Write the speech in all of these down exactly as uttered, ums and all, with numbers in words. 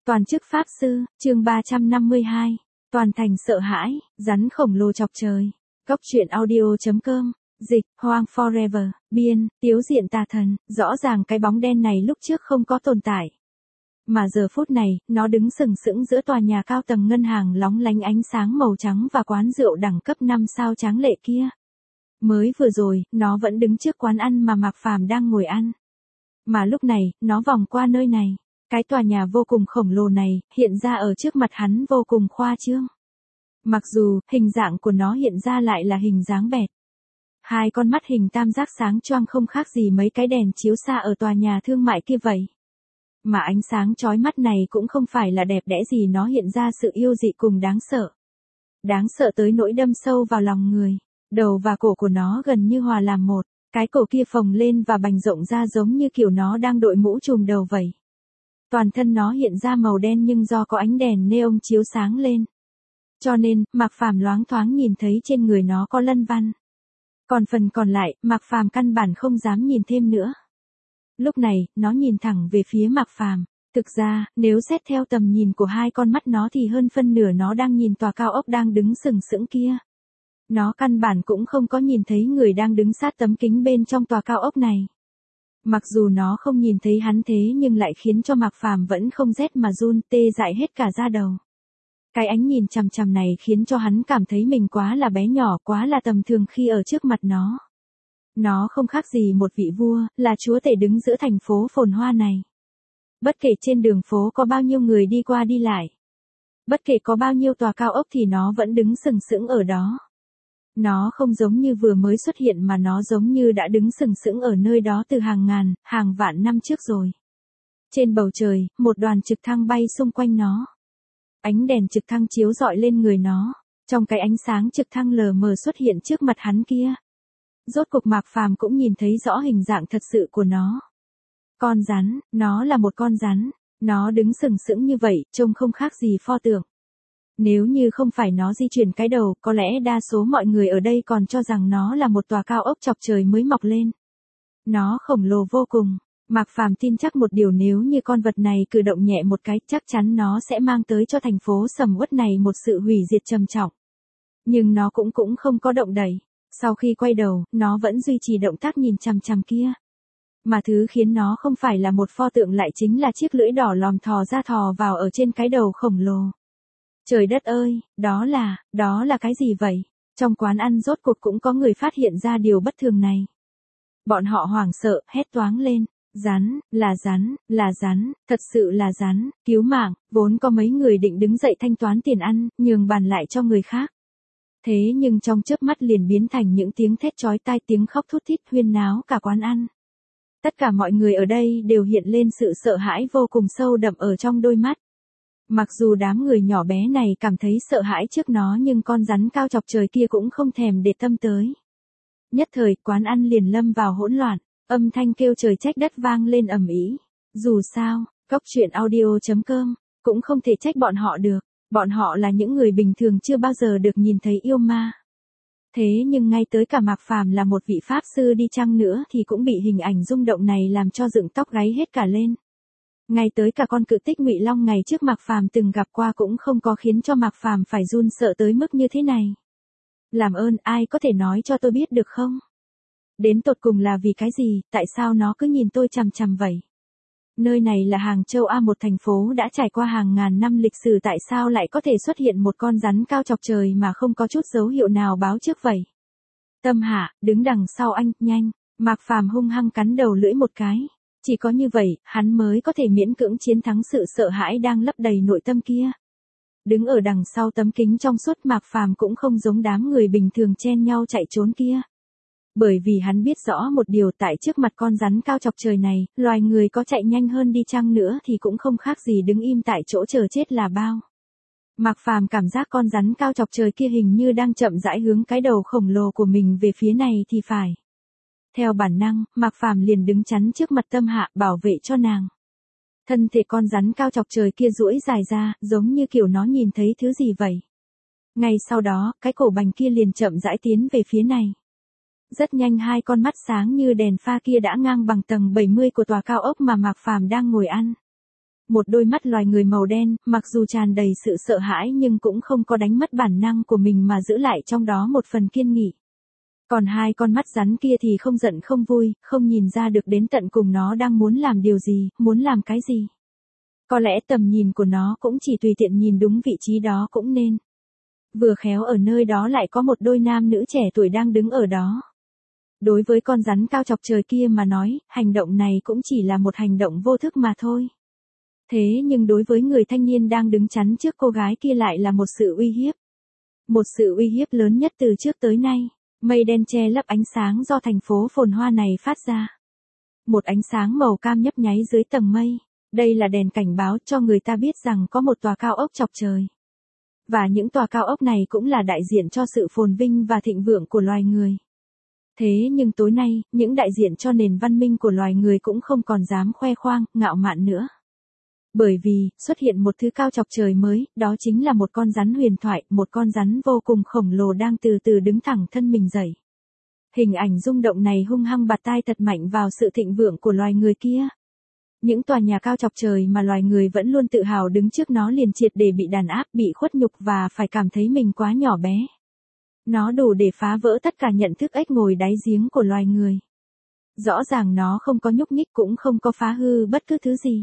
Toàn chức Pháp Sư, chương ba trăm năm mươi hai. Toàn thành sợ hãi, rắn khổng lồ chọc trời. Góc truyện audio.com, dịch, Hoang Forever, biên, Tiếu Diện Tà Thần. Rõ ràng cái bóng đen này lúc trước không có tồn tại. Mà giờ phút này, nó đứng sừng sững giữa tòa nhà cao tầng ngân hàng lóng lánh ánh sáng màu trắng và quán rượu đẳng cấp năm sao tráng lệ kia. Mới vừa rồi, nó vẫn đứng trước quán ăn mà Mạc Phàm đang ngồi ăn. Mà lúc này, nó vòng qua nơi này. Cái tòa nhà vô cùng khổng lồ này, hiện ra ở trước mặt hắn vô cùng khoa trương. Mặc dù, hình dạng của nó hiện ra lại là hình dáng bẹt. Hai con mắt hình tam giác sáng choang không khác gì mấy cái đèn chiếu xa ở tòa nhà thương mại kia vậy. Mà ánh sáng chói mắt này cũng không phải là đẹp đẽ gì, nó hiện ra sự yêu dị cùng đáng sợ. Đáng sợ tới nỗi đâm sâu vào lòng người. Đầu và cổ của nó gần như hòa làm một. Cái cổ kia phồng lên và bành rộng ra giống như kiểu nó đang đội mũ trùm đầu vậy. Toàn thân nó hiện ra màu đen nhưng do có ánh đèn neon chiếu sáng lên. Cho nên, Mạc Phàm loáng thoáng nhìn thấy trên người nó có lân văn. Còn phần còn lại, Mạc Phàm căn bản không dám nhìn thêm nữa. Lúc này, nó nhìn thẳng về phía Mạc Phàm. Thực ra, nếu xét theo tầm nhìn của hai con mắt nó thì hơn phân nửa nó đang nhìn tòa cao ốc đang đứng sừng sững kia. Nó căn bản cũng không có nhìn thấy người đang đứng sát tấm kính bên trong tòa cao ốc này. Mặc dù nó không nhìn thấy hắn thế nhưng lại khiến cho Mạc Phàm vẫn không rét mà run, tê dại hết cả da đầu. Cái ánh nhìn chằm chằm này khiến cho hắn cảm thấy mình quá là bé nhỏ, quá là tầm thường khi ở trước mặt nó. Nó không khác gì một vị vua, là chúa tể đứng giữa thành phố phồn hoa này. Bất kể trên đường phố có bao nhiêu người đi qua đi lại. Bất kể có bao nhiêu tòa cao ốc thì nó vẫn đứng sừng sững ở đó. Nó không giống như vừa mới xuất hiện mà nó giống như đã đứng sừng sững ở nơi đó từ hàng ngàn, hàng vạn năm trước rồi. Trên bầu trời, một đoàn trực thăng bay xung quanh nó. Ánh đèn trực thăng chiếu rọi lên người nó. Trong cái ánh sáng trực thăng lờ mờ xuất hiện trước mặt hắn kia. Rốt cuộc Mạc Phàm cũng nhìn thấy rõ hình dạng thật sự của nó. Con rắn, nó là một con rắn. Nó đứng sừng sững như vậy, trông không khác gì pho tượng. Nếu như không phải nó di chuyển cái đầu, có lẽ đa số mọi người ở đây còn cho rằng nó là một tòa cao ốc chọc trời mới mọc lên. Nó khổng lồ vô cùng. Mạc Phàm tin chắc một điều, nếu như con vật này cử động nhẹ một cái, chắc chắn nó sẽ mang tới cho thành phố sầm uất này một sự hủy diệt trầm trọng. Nhưng nó cũng cũng không có động đậy. Sau khi quay đầu, nó vẫn duy trì động tác nhìn chằm chằm kia. Mà thứ khiến nó không phải là một pho tượng lại chính là chiếc lưỡi đỏ lòm thò ra thò vào ở trên cái đầu khổng lồ. Trời đất ơi, đó là, đó là cái gì vậy? Trong quán ăn rốt cuộc cũng có người phát hiện ra điều bất thường này. Bọn họ hoảng sợ, hét toáng lên. Rắn, là rắn, là rắn, thật sự là rắn, cứu mạng. Vốn có mấy người định đứng dậy thanh toán tiền ăn, nhường bàn lại cho người khác. Thế nhưng trong chớp mắt liền biến thành những tiếng thét chói tai, tiếng khóc thút thít huyên náo cả quán ăn. Tất cả mọi người ở đây đều hiện lên sự sợ hãi vô cùng sâu đậm ở trong đôi mắt. Mặc dù đám người nhỏ bé này cảm thấy sợ hãi trước nó nhưng con rắn cao chọc trời kia cũng không thèm để tâm tới. Nhất thời, quán ăn liền lâm vào hỗn loạn, âm thanh kêu trời trách đất vang lên ầm ĩ. Dù sao, góc truyện audio.com cũng không thể trách bọn họ được, bọn họ là những người bình thường chưa bao giờ được nhìn thấy yêu ma. Thế nhưng ngay tới cả Mạc Phàm là một vị pháp sư đi chăng nữa thì cũng bị hình ảnh rung động này làm cho dựng tóc gáy hết cả lên. Ngay tới cả con cự tích Ngụy Long ngày trước Mạc Phàm từng gặp qua cũng không có khiến cho Mạc Phàm phải run sợ tới mức như thế này. Làm ơn, ai có thể nói cho tôi biết được không? Đến tột cùng là vì cái gì, tại sao nó cứ nhìn tôi chằm chằm vậy? Nơi này là Hàng Châu A, một thành phố đã trải qua hàng ngàn năm lịch sử, tại sao lại có thể xuất hiện một con rắn cao chọc trời mà không có chút dấu hiệu nào báo trước vậy? Tâm Hạ, đứng đằng sau anh, nhanh. Mạc Phàm hung hăng cắn đầu lưỡi một cái. Chỉ có như vậy, hắn mới có thể miễn cưỡng chiến thắng sự sợ hãi đang lấp đầy nội tâm kia. Đứng ở đằng sau tấm kính trong suốt, Mạc Phàm cũng không giống đám người bình thường chen nhau chạy trốn kia. Bởi vì hắn biết rõ một điều, tại trước mặt con rắn cao chọc trời này, loài người có chạy nhanh hơn đi chăng nữa thì cũng không khác gì đứng im tại chỗ chờ chết là bao. Mạc Phàm cảm giác con rắn cao chọc trời kia hình như đang chậm rãi hướng cái đầu khổng lồ của mình về phía này thì phải. Theo bản năng, Mạc Phàm liền đứng chắn trước mặt Tâm Hạ, bảo vệ cho nàng. Thân thể con rắn cao chọc trời kia duỗi dài ra, giống như kiểu nó nhìn thấy thứ gì vậy. Ngay sau đó, cái cổ bành kia liền chậm rãi tiến về phía này. Rất nhanh hai con mắt sáng như đèn pha kia đã ngang bằng tầng bảy mươi của tòa cao ốc mà Mạc Phàm đang ngồi ăn. Một đôi mắt loài người màu đen, mặc dù tràn đầy sự sợ hãi nhưng cũng không có đánh mất bản năng của mình mà giữ lại trong đó một phần kiên nghị. Còn hai con mắt rắn kia thì không giận không vui, không nhìn ra được đến tận cùng nó đang muốn làm điều gì, muốn làm cái gì. Có lẽ tầm nhìn của nó cũng chỉ tùy tiện nhìn đúng vị trí đó cũng nên. Vừa khéo ở nơi đó lại có một đôi nam nữ trẻ tuổi đang đứng ở đó. Đối với con rắn cao chọc trời kia mà nói, hành động này cũng chỉ là một hành động vô thức mà thôi. Thế nhưng đối với người thanh niên đang đứng chắn trước cô gái kia lại là một sự uy hiếp. Một sự uy hiếp lớn nhất từ trước tới nay. Mây đen che lấp ánh sáng do thành phố phồn hoa này phát ra. Một ánh sáng màu cam nhấp nháy dưới tầng mây. Đây là đèn cảnh báo cho người ta biết rằng có một tòa cao ốc chọc trời. Và những tòa cao ốc này cũng là đại diện cho sự phồn vinh và thịnh vượng của loài người. Thế nhưng tối nay, những đại diện cho nền văn minh của loài người cũng không còn dám khoe khoang, ngạo mạn nữa. Bởi vì, xuất hiện một thứ cao chọc trời mới, đó chính là một con rắn huyền thoại, một con rắn vô cùng khổng lồ đang từ từ đứng thẳng thân mình dậy. Hình ảnh rung động này hung hăng bạt tai thật mạnh vào sự thịnh vượng của loài người kia. Những tòa nhà cao chọc trời mà loài người vẫn luôn tự hào đứng trước nó liền triệt để bị đàn áp, bị khuất nhục và phải cảm thấy mình quá nhỏ bé. Nó đủ để phá vỡ tất cả nhận thức ếch ngồi đáy giếng của loài người. Rõ ràng nó không có nhúc nhích cũng không có phá hư bất cứ thứ gì.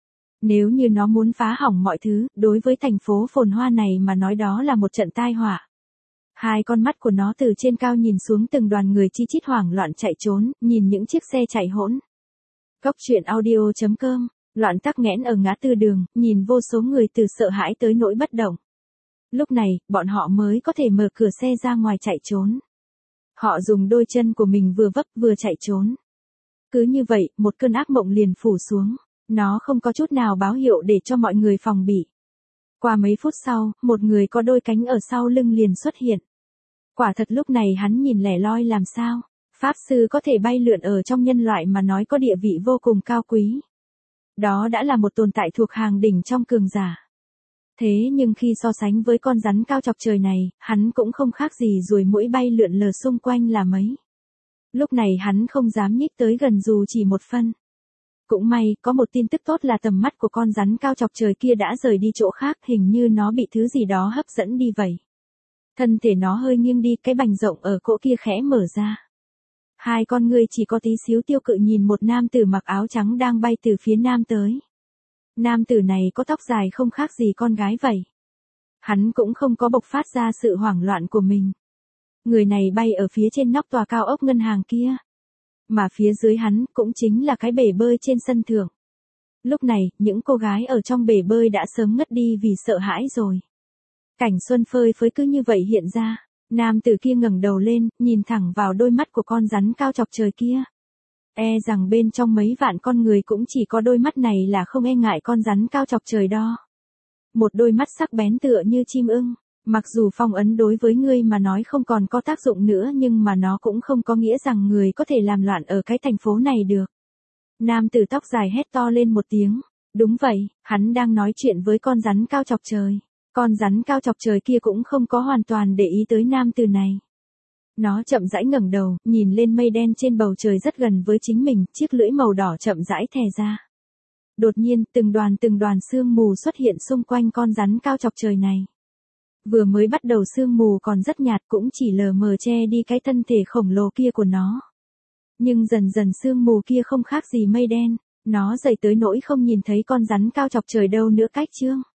Nếu như nó muốn phá hỏng mọi thứ, đối với thành phố phồn hoa này mà nói đó là một trận tai họa. Hai con mắt của nó từ trên cao nhìn xuống từng đoàn người chi chít hoảng loạn chạy trốn, nhìn những chiếc xe chạy hỗn. Cốc truyện audio chấm com, loạn tắc nghẽn ở ngã tư đường, nhìn vô số người từ sợ hãi tới nỗi bất động. Lúc này, bọn họ mới có thể mở cửa xe ra ngoài chạy trốn. Họ dùng đôi chân của mình vừa vấp vừa chạy trốn. Cứ như vậy, một cơn ác mộng liền phủ xuống. Nó không có chút nào báo hiệu để cho mọi người phòng bị. Qua mấy phút sau, một người có đôi cánh ở sau lưng liền xuất hiện. Quả thật lúc này hắn nhìn lẻ loi làm sao. Pháp sư có thể bay lượn ở trong nhân loại mà nói có địa vị vô cùng cao quý. Đó đã là một tồn tại thuộc hàng đỉnh trong cường giả. Thế nhưng khi so sánh với con rắn cao chọc trời này, hắn cũng không khác gì ruồi muỗi bay lượn lờ xung quanh là mấy. Lúc này hắn không dám nhích tới gần dù chỉ một phân. Cũng may, có một tin tức tốt là tầm mắt của con rắn cao chọc trời kia đã rời đi chỗ khác, hình như nó bị thứ gì đó hấp dẫn đi vậy. Thân thể nó hơi nghiêng đi, cái bành rộng ở cổ kia khẽ mở ra. Hai con ngươi chỉ có tí xíu tiêu cự nhìn một nam tử mặc áo trắng đang bay từ phía nam tới. Nam tử này có tóc dài không khác gì con gái vậy. Hắn cũng không có bộc phát ra sự hoảng loạn của mình. Người này bay ở phía trên nóc tòa cao ốc ngân hàng kia. Mà phía dưới hắn cũng chính là cái bể bơi trên sân thượng. Lúc này, những cô gái ở trong bể bơi đã sớm ngất đi vì sợ hãi rồi. Cảnh xuân phơi phới cứ như vậy hiện ra. Nam tử kia ngẩng đầu lên, nhìn thẳng vào đôi mắt của con rắn cao chọc trời kia. E rằng bên trong mấy vạn con người cũng chỉ có đôi mắt này là không e ngại con rắn cao chọc trời đó. Một đôi mắt sắc bén tựa như chim ưng. Mặc dù phong ấn đối với ngươi mà nói không còn có tác dụng nữa nhưng mà nó cũng không có nghĩa rằng người có thể làm loạn ở cái thành phố này được. Nam tử tóc dài hét to lên một tiếng. Đúng vậy, hắn đang nói chuyện với con rắn cao chọc trời. Con rắn cao chọc trời kia cũng không có hoàn toàn để ý tới nam tử này. Nó chậm rãi ngẩng đầu, nhìn lên mây đen trên bầu trời rất gần với chính mình, chiếc lưỡi màu đỏ chậm rãi thè ra. Đột nhiên, từng đoàn từng đoàn sương mù xuất hiện xung quanh con rắn cao chọc trời này. Vừa mới bắt đầu sương mù còn rất nhạt cũng chỉ lờ mờ che đi cái thân thể khổng lồ kia của nó. Nhưng dần dần sương mù kia không khác gì mây đen, nó dày tới nỗi không nhìn thấy con rắn cao chọc trời đâu nữa cách chương.